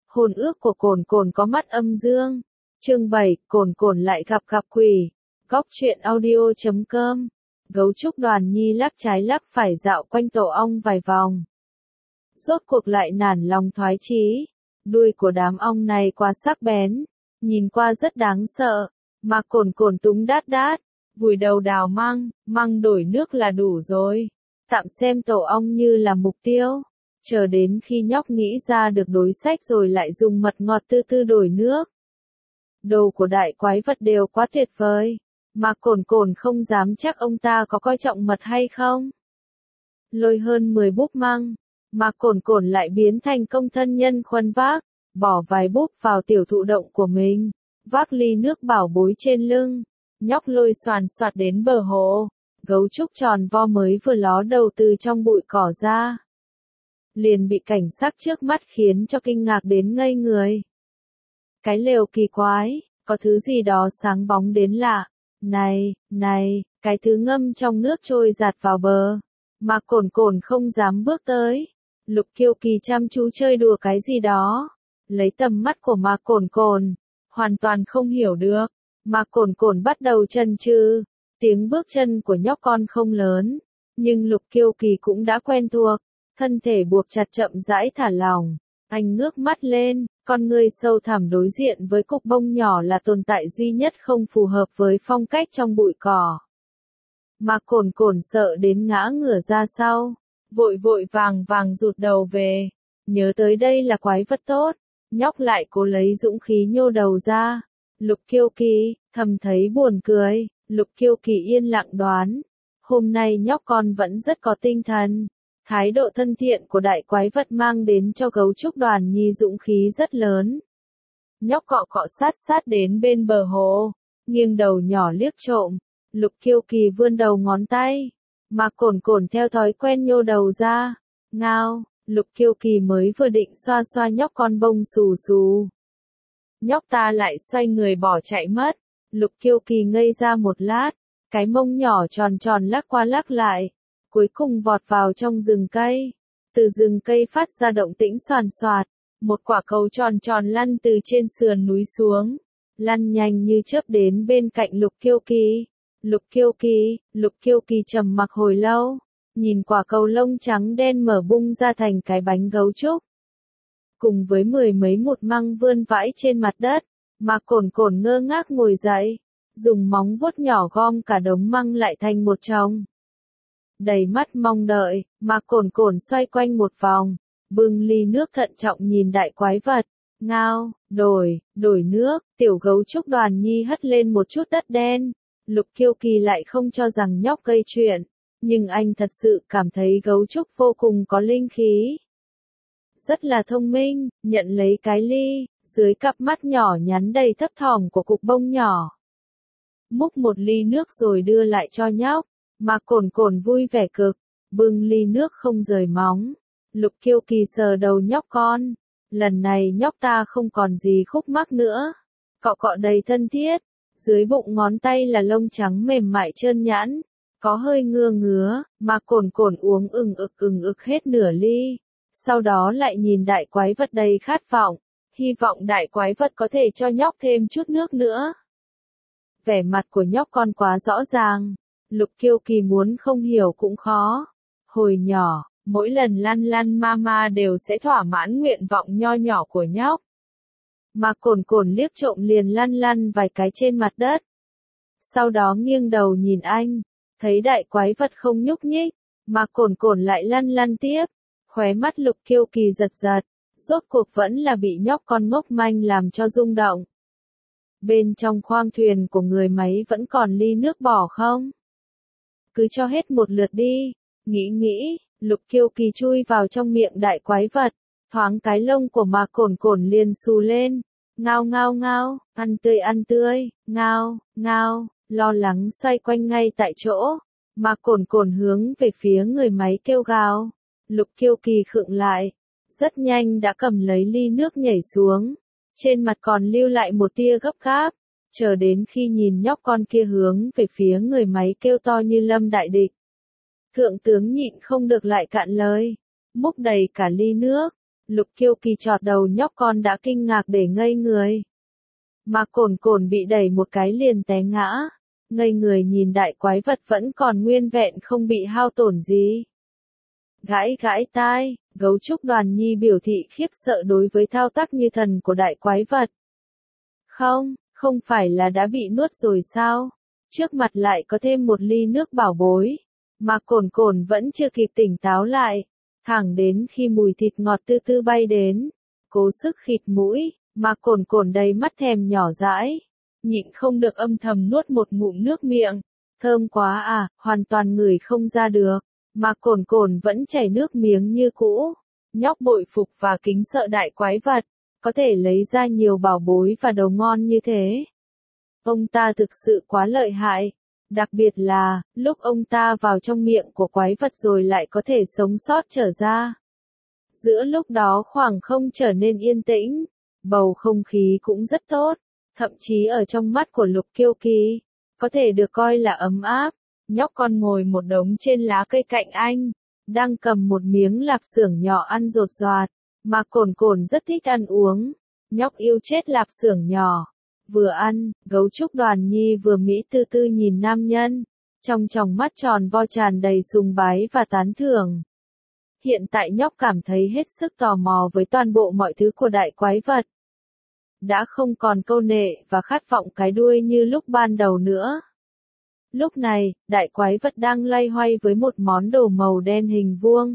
Hôn ước của Cồn Cồn có mắt âm dương. Chương 7, Cồn Cồn lại gặp quỷ. Góc truyện audio.com. Gấu trúc Đoàn Nhi lắc trái lắc phải dạo quanh tổ ong vài vòng. Rốt cuộc lại nản lòng thoái chí. Đuôi của đám ong này quá sắc bén, nhìn qua rất đáng sợ, mà Cồn Cồn túng đát đát, vùi đầu đào măng đổi nước là đủ rồi. Tạm xem tổ ong như là mục tiêu. Chờ đến khi nhóc nghĩ ra được đối sách rồi lại dùng mật ngọt từ từ đổi nước. Đồ của đại quái vật đều quá tuyệt vời, mà Cồn Cồn không dám chắc ông ta có coi trọng mật hay không. Lôi hơn 10 búp măng, mà Cồn Cồn lại biến thành công thân nhân khuân vác, bỏ vài búp vào tiểu thụ động của mình, vác ly nước bảo bối trên lưng, nhóc lôi xoàn xoạt đến bờ hồ. Gấu trúc tròn vo mới vừa ló đầu từ trong bụi cỏ ra, liền bị cảnh sắc trước mắt khiến cho kinh ngạc đến ngây người. Cái lều kỳ quái, có thứ gì đó sáng bóng đến lạ. Này, cái thứ ngâm trong nước trôi giạt vào bờ, mà Cồn Cồn không dám bước tới. Lục Kiêu Kỳ chăm chú chơi đùa cái gì đó, lấy tầm mắt của mà Cồn Cồn, hoàn toàn không hiểu được. Mà Cồn Cồn bắt đầu chần chừ. Tiếng bước chân của nhóc con không lớn, nhưng Lục Kiêu Kỳ cũng đã quen thuộc, thân thể buộc chặt chậm rãi thả lỏng. Anh ngước mắt lên, con ngươi sâu thẳm đối diện với cục bông nhỏ là tồn tại duy nhất không phù hợp với phong cách trong bụi cỏ. Mà Cồn Cồn sợ đến ngã ngửa ra sau, vội vàng rụt đầu về. Nhớ tới đây là quái vật tốt, nhóc lại cố lấy dũng khí nhô đầu ra. Lục Kiêu Kỳ thầm thấy buồn cười. Lục Kiêu Kỳ yên lặng đoán, hôm nay nhóc con vẫn rất có tinh thần. Thái độ thân thiện của đại quái vật mang đến cho gấu trúc Đoàn Nhi dũng khí rất lớn. Nhóc cọ sát đến bên bờ hồ, nghiêng đầu nhỏ liếc trộm. Lục Kiêu Kỳ vươn đầu ngón tay, mà Cồn Cồn theo thói quen nhô đầu ra. Ngao, Lục Kiêu Kỳ mới vừa định xoa nhóc con bông xù xù, nhóc ta lại xoay người bỏ chạy mất. Lục Kiêu Kỳ ngây ra một lát, cái mông nhỏ tròn lắc qua lắc lại, cuối cùng vọt vào trong rừng cây. Từ rừng cây phát ra động tĩnh xoàn xoạt, một quả cầu tròn lăn từ trên sườn núi xuống, lăn nhanh như chớp đến bên cạnh Lục Kiêu Kỳ. Lục Kiêu Kỳ trầm mặc hồi lâu, nhìn quả cầu lông trắng đen mở bung ra thành cái bánh gấu trúc, cùng với 10 mấy một măng vươn vãi trên mặt đất. Mà Cồn Cồn ngơ ngác ngồi dậy, dùng móng vuốt nhỏ gom cả đống măng lại thành một chồng. Đầy mắt mong đợi, mà Cồn Cồn xoay quanh một vòng, bưng ly nước thận trọng nhìn đại quái vật. Ngao, đổi nước. Tiểu gấu trúc Đoàn Nhi hất lên một chút đất đen. Lục Kiêu Kỳ lại không cho rằng nhóc gây chuyện, nhưng anh thật sự cảm thấy gấu trúc vô cùng có linh khí, rất là thông minh. Nhận lấy cái ly, dưới cặp mắt nhỏ nhắn đầy thấp thỏm của cục bông nhỏ, múc một ly nước rồi đưa lại cho nhóc. Mà Cồn Cồn vui vẻ cực, bưng ly nước không rời móng. Lục Kiêu Kỳ sờ đầu nhóc con, lần này nhóc ta không còn gì khúc mắc nữa, cọ đầy thân thiết. Dưới bụng ngón tay là lông trắng mềm mại trơn nhẵn, có hơi ngứa. Mà Cồn Cồn uống ừng ực hết nửa ly, sau đó lại nhìn đại quái vật đầy khát vọng, hy vọng đại quái vật có thể cho nhóc thêm chút nước nữa. Vẻ mặt của nhóc con quá rõ ràng, Lục Kiêu Kỳ muốn không hiểu cũng khó. Hồi nhỏ, mỗi lần lăn mama đều sẽ thỏa mãn nguyện vọng nho nhỏ của nhóc. Mà Cồn Cồn liếc trộm liền lăn vài cái trên mặt đất. Sau đó nghiêng đầu nhìn anh, thấy đại quái vật không nhúc nhích, mà Cồn Cồn lại lăn tiếp. Khóe mắt Lục Kiêu Kỳ giật, rốt cuộc vẫn là bị nhóc con ngốc manh làm cho rung động. Bên trong khoang thuyền của người máy vẫn còn ly nước bỏ không? Cứ cho hết một lượt đi. Nghĩ, Lục Kiêu Kỳ chui vào trong miệng đại quái vật, thoáng cái lông của mà Cồn Cồn liền xù lên. Ngao, ăn tươi, ngao, lo lắng xoay quanh ngay tại chỗ. Mà Cồn Cồn hướng về phía người máy kêu gào. Lục Kiêu Kỳ khựng lại, rất nhanh đã cầm lấy ly nước nhảy xuống, trên mặt còn lưu lại một tia gấp gáp, chờ đến khi nhìn nhóc con kia hướng về phía người máy kêu to như lâm đại địch. Thượng tướng nhịn không được lại cạn lời, múc đầy cả ly nước, Lục Kiêu Kỳ chọt đầu nhóc con đã kinh ngạc để ngây người. Mà Cồn Cồn bị đẩy một cái liền té ngã, ngây người nhìn đại quái vật vẫn còn nguyên vẹn không bị hao tổn gì. Gãi gãi tai, Gấu Trúc Đoàn Nhi biểu thị khiếp sợ đối với thao tác như thần của đại quái vật. Không phải là đã bị nuốt rồi sao? Trước mặt lại có thêm một ly nước bảo bối. Mà Cồn Cồn vẫn chưa kịp tỉnh táo lại. Thẳng đến khi mùi thịt ngọt tư tư bay đến. Cố sức khịt mũi, mà Cồn Cồn đầy mắt thèm nhỏ dãi. Nhịn không được âm thầm nuốt một ngụm nước miệng. Thơm quá à, hoàn toàn ngửi không ra được. Mà Cồn Cồn vẫn chảy nước miếng như cũ. Nhóc bội phục và kính sợ đại quái vật. Có thể lấy ra nhiều bảo bối và đồ ngon như thế. Ông ta thực sự quá lợi hại. Đặc biệt là, lúc ông ta vào trong miệng của quái vật rồi lại có thể sống sót trở ra. Giữa lúc đó khoảng không trở nên yên tĩnh. Bầu không khí cũng rất tốt. Thậm chí ở trong mắt của Lục Kiêu Kỳ, có thể được coi là ấm áp. Nhóc con ngồi một đống trên lá cây cạnh anh, đang cầm một miếng lạp xưởng nhỏ ăn rột rọt. Mà Cồn Cồn rất thích ăn uống. Nhóc yêu chết lạp xưởng nhỏ. Vừa ăn, Gấu Trúc Đoàn Nhi vừa mỹ tư tư nhìn nam nhân. Trong tròng mắt tròn vo tràn đầy sùng bái và tán thưởng. Hiện tại nhóc cảm thấy hết sức tò mò với toàn bộ mọi thứ của đại quái vật. Đã không còn câu nệ và khát vọng cái đuôi như lúc ban đầu nữa. Lúc này, đại quái vật đang loay hoay với một món đồ màu đen hình vuông.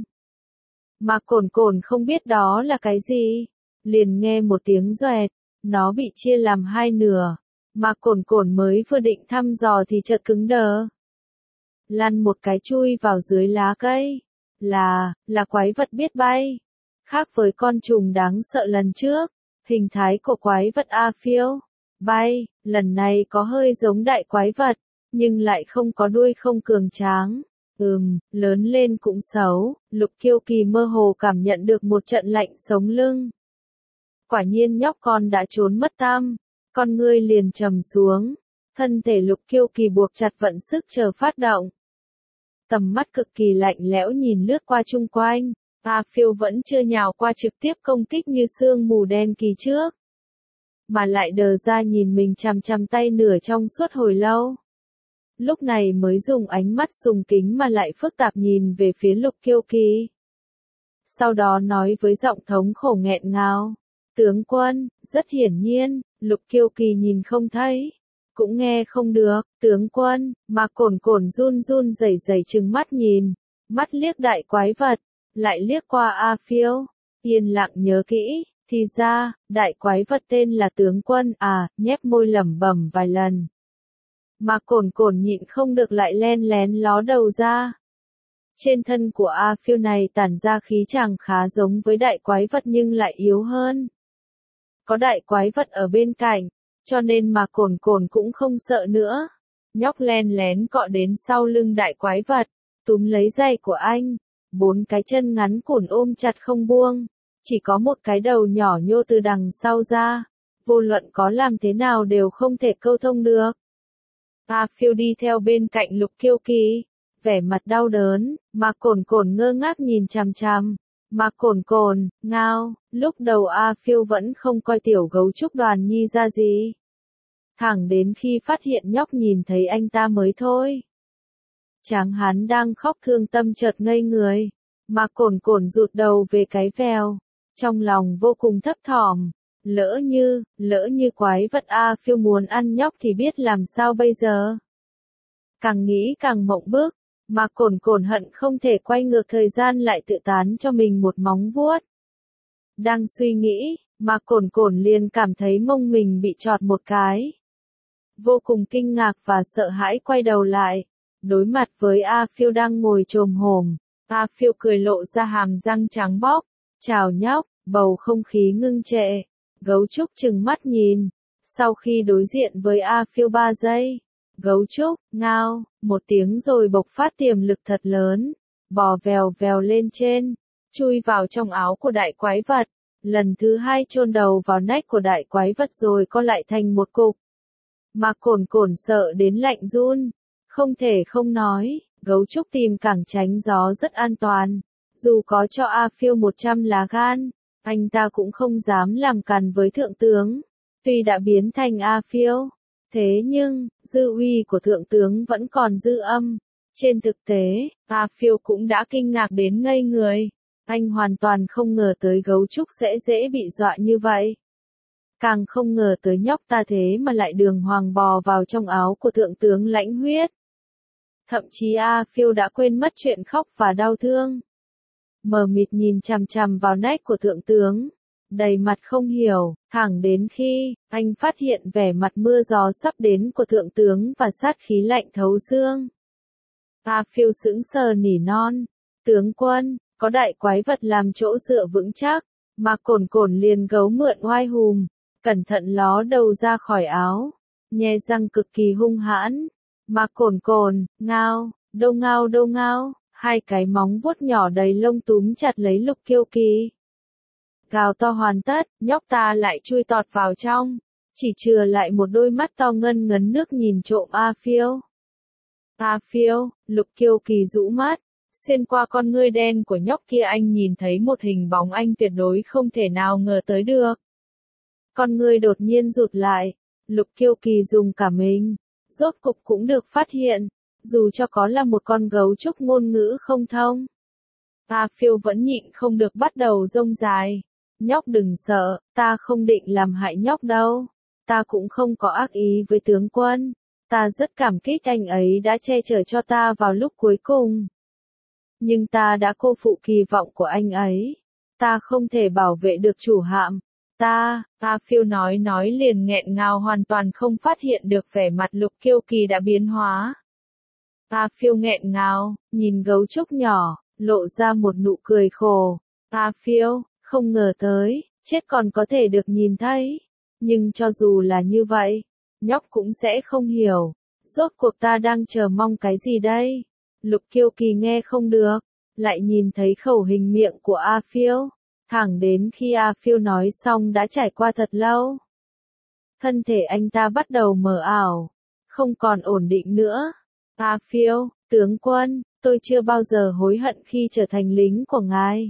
Mà Cồn Cồn không biết đó là cái gì. Liền nghe một tiếng doẹt, nó bị chia làm hai nửa. Mà Cồn Cồn mới vừa định thăm dò thì chợt cứng đờ. Lăn một cái chui vào dưới lá cây. Là quái vật biết bay. Khác với con trùng đáng sợ lần trước, hình thái của quái vật A Phiêu bay, lần này có hơi giống đại quái vật, nhưng lại không có đuôi không cường tráng. Lớn lên cũng xấu, Lục Kiêu Kỳ mơ hồ cảm nhận được một trận lạnh sống lưng. Quả nhiên nhóc con đã trốn mất tăm, con ngươi liền trầm xuống, thân thể Lục Kiêu Kỳ buộc chặt vận sức chờ phát động. Tầm mắt cực kỳ lạnh lẽo nhìn lướt qua chung quanh, A Phiêu vẫn chưa nhào qua trực tiếp công kích như sương mù đen kỳ trước, mà lại đờ ra nhìn mình chằm chằm tay nửa trong suốt hồi lâu. Lúc này mới dùng ánh mắt sùng kính mà lại phức tạp nhìn về phía Lục Kiêu Kỳ. Sau đó nói với giọng thống khổ nghẹn ngào. Tướng quân, rất hiển nhiên, Lục Kiêu Kỳ nhìn không thấy. Cũng nghe không được, tướng quân, mà Cồn Cồn run run rẩy rẩy trừng mắt nhìn. Mắt liếc đại quái vật, lại liếc qua A Phiêu. Yên lặng nhớ kỹ, thì ra, đại quái vật tên là tướng quân à, nhếch môi lẩm bẩm vài lần. Mà Cồn Cồn nhịn không được lại len lén ló đầu ra. Trên thân của A Phiêu này tản ra khí chàng khá giống với đại quái vật nhưng lại yếu hơn. Có đại quái vật ở bên cạnh, cho nên mà Cồn Cồn cũng không sợ nữa. Nhóc len lén cọ đến sau lưng đại quái vật, túm lấy giày của anh, 4 cái chân ngắn cùn ôm chặt không buông, chỉ có một cái đầu nhỏ nhô từ đằng sau ra, vô luận có làm thế nào đều không thể câu thông được. A Phiêu đi theo bên cạnh Lục Kiêu Kỳ, vẻ mặt đau đớn, mà Cồn Cồn ngơ ngác nhìn chằm chằm. Mà Cồn Cồn, ngao, lúc đầu A Phiêu vẫn không coi tiểu Gấu Trúc Đoàn Nhi ra gì. Thẳng đến khi phát hiện nhóc nhìn thấy anh ta mới thôi. Tráng hán đang khóc thương tâm chợt ngây người, mà Cồn Cồn rụt đầu về cái vèo, trong lòng vô cùng thấp thỏm. Lỡ như quái vật A Phiêu muốn ăn nhóc thì biết làm sao bây giờ. Càng nghĩ càng mộng bức, mà Cồn Cồn hận không thể quay ngược thời gian lại tự tán cho mình một móng vuốt. Đang suy nghĩ, mà Cồn Cồn liền cảm thấy mông mình bị chọt một cái. Vô cùng kinh ngạc và sợ hãi quay đầu lại, đối mặt với A Phiêu đang ngồi chồm hổm. A Phiêu cười lộ ra hàm răng trắng bóc. Chào nhóc, bầu không khí ngưng trệ. Gấu Trúc trừng mắt nhìn. Sau khi đối diện với A Phiêu 3 giây, Gấu Trúc, ngao, một tiếng rồi bộc phát tiềm lực thật lớn, bò vèo vèo lên trên, chui vào trong áo của đại quái vật, lần thứ 2 chôn đầu vào nách của đại quái vật rồi co lại thành một cục. Mà Cồn Cồn sợ đến lạnh run, không thể không nói, Gấu Trúc tìm cảng tránh gió rất an toàn, dù có cho A Phiêu 100 lá gan, Anh ta cũng không dám làm càn với thượng tướng. Tuy đã biến thành A Phiêu, thế nhưng, dư uy của thượng tướng vẫn còn dư âm. Trên thực tế, A Phiêu cũng đã kinh ngạc đến ngây người. Anh hoàn toàn không ngờ tới gấu trúc sẽ dễ bị dọa như vậy. Càng không ngờ tới nhóc ta thế mà lại đường hoàng bò vào trong áo của thượng tướng Lãnh Huyết. Thậm chí A Phiêu đã quên mất chuyện khóc và đau thương. Mờ mịt nhìn chằm chằm vào nách của thượng tướng, đầy mặt không hiểu, thẳng đến khi anh phát hiện vẻ mặt mưa gió sắp đến của thượng tướng và sát khí lạnh thấu xương. A Phiêu sững sờ nỉ non, tướng quân, có đại quái vật làm chỗ dựa vững chắc, mà cồn cồn liền gấu mượn oai hùm, cẩn thận ló đầu ra khỏi áo, nhe răng cực kỳ hung hãn, mà cồn cồn, ngao, đâu ngao, hai cái móng vuốt nhỏ đầy lông túm chặt lấy Lục Kiêu Kỳ. Gào to hoàn tất, nhóc ta lại chui tọt vào trong, chỉ chừa lại một đôi mắt to ngân ngấn nước nhìn trộm A Phiêu. A Phiêu, Lục Kiêu Kỳ rũ mắt, xuyên qua con ngươi đen của nhóc kia anh nhìn thấy một hình bóng anh tuyệt đối không thể nào ngờ tới được. Con ngươi đột nhiên rụt lại, Lục Kiêu Kỳ dùng cả mình, rốt cục cũng được phát hiện, dù cho có là một con gấu trúc ngôn ngữ không thông. A Phiêu vẫn nhịn không được bắt đầu rông dài. Nhóc đừng sợ, ta không định làm hại nhóc đâu. Ta cũng không có ác ý với tướng quân. Ta rất cảm kích anh ấy đã che chở cho ta vào lúc cuối cùng. Nhưng ta đã cô phụ kỳ vọng của anh ấy. Ta không thể bảo vệ được chủ hạm. A Phiêu nói liền nghẹn ngào hoàn toàn không phát hiện được vẻ mặt Lục Kiêu Kỳ đã biến hóa. A Phiêu nghẹn ngào, nhìn gấu trúc nhỏ, lộ ra một nụ cười khổ. A Phiêu, không ngờ tới, chết còn có thể được nhìn thấy. Nhưng cho dù là như vậy, nhóc cũng sẽ không hiểu. Rốt cuộc ta đang chờ mong cái gì đây? Lục Kiêu Kỳ nghe không được, lại nhìn thấy khẩu hình miệng của A Phiêu. Thẳng đến khi A Phiêu nói xong đã trải qua thật lâu. Thân thể anh ta bắt đầu mờ ảo, không còn ổn định nữa. A Phiêu, tướng quân, tôi chưa bao giờ hối hận khi trở thành lính của ngài.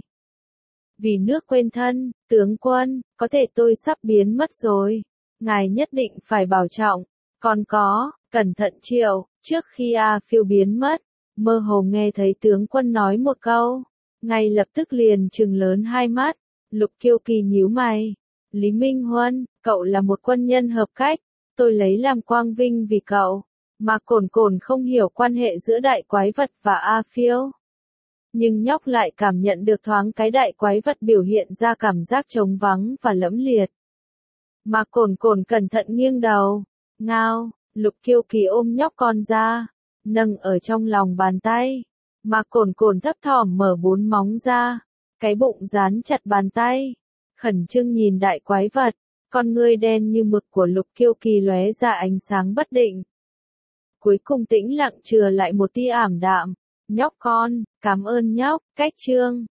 Vì nước quên thân, tướng quân, có thể tôi sắp biến mất rồi. Ngài nhất định phải bảo trọng. Còn có, cẩn thận Triệu, trước khi A Phiêu biến mất, mơ hồ nghe thấy tướng quân nói một câu. Ngay lập tức liền trừng lớn hai mắt, Lục Kiêu Kỳ nhíu mày. Lý Minh Huân, cậu là một quân nhân hợp cách, tôi lấy làm quang vinh vì cậu. Mà cồn cồn không hiểu quan hệ giữa đại quái vật và A Phiêu. Nhưng nhóc lại cảm nhận được thoáng cái đại quái vật biểu hiện ra cảm giác trống vắng và lẫm liệt. Mà cồn cồn cẩn thận nghiêng đầu. Ngao, Lục Kiêu Kỳ ôm nhóc con ra, nâng ở trong lòng bàn tay. Mà cồn cồn thấp thỏm mở bốn móng ra, cái bụng dán chặt bàn tay. Khẩn trương nhìn đại quái vật, con ngươi đen như mực của Lục Kiêu Kỳ lóe ra ánh sáng bất định. Cuối cùng tĩnh lặng chừa lại một tia ảm đạm. Nhóc con, cảm ơn nhóc, cách chương.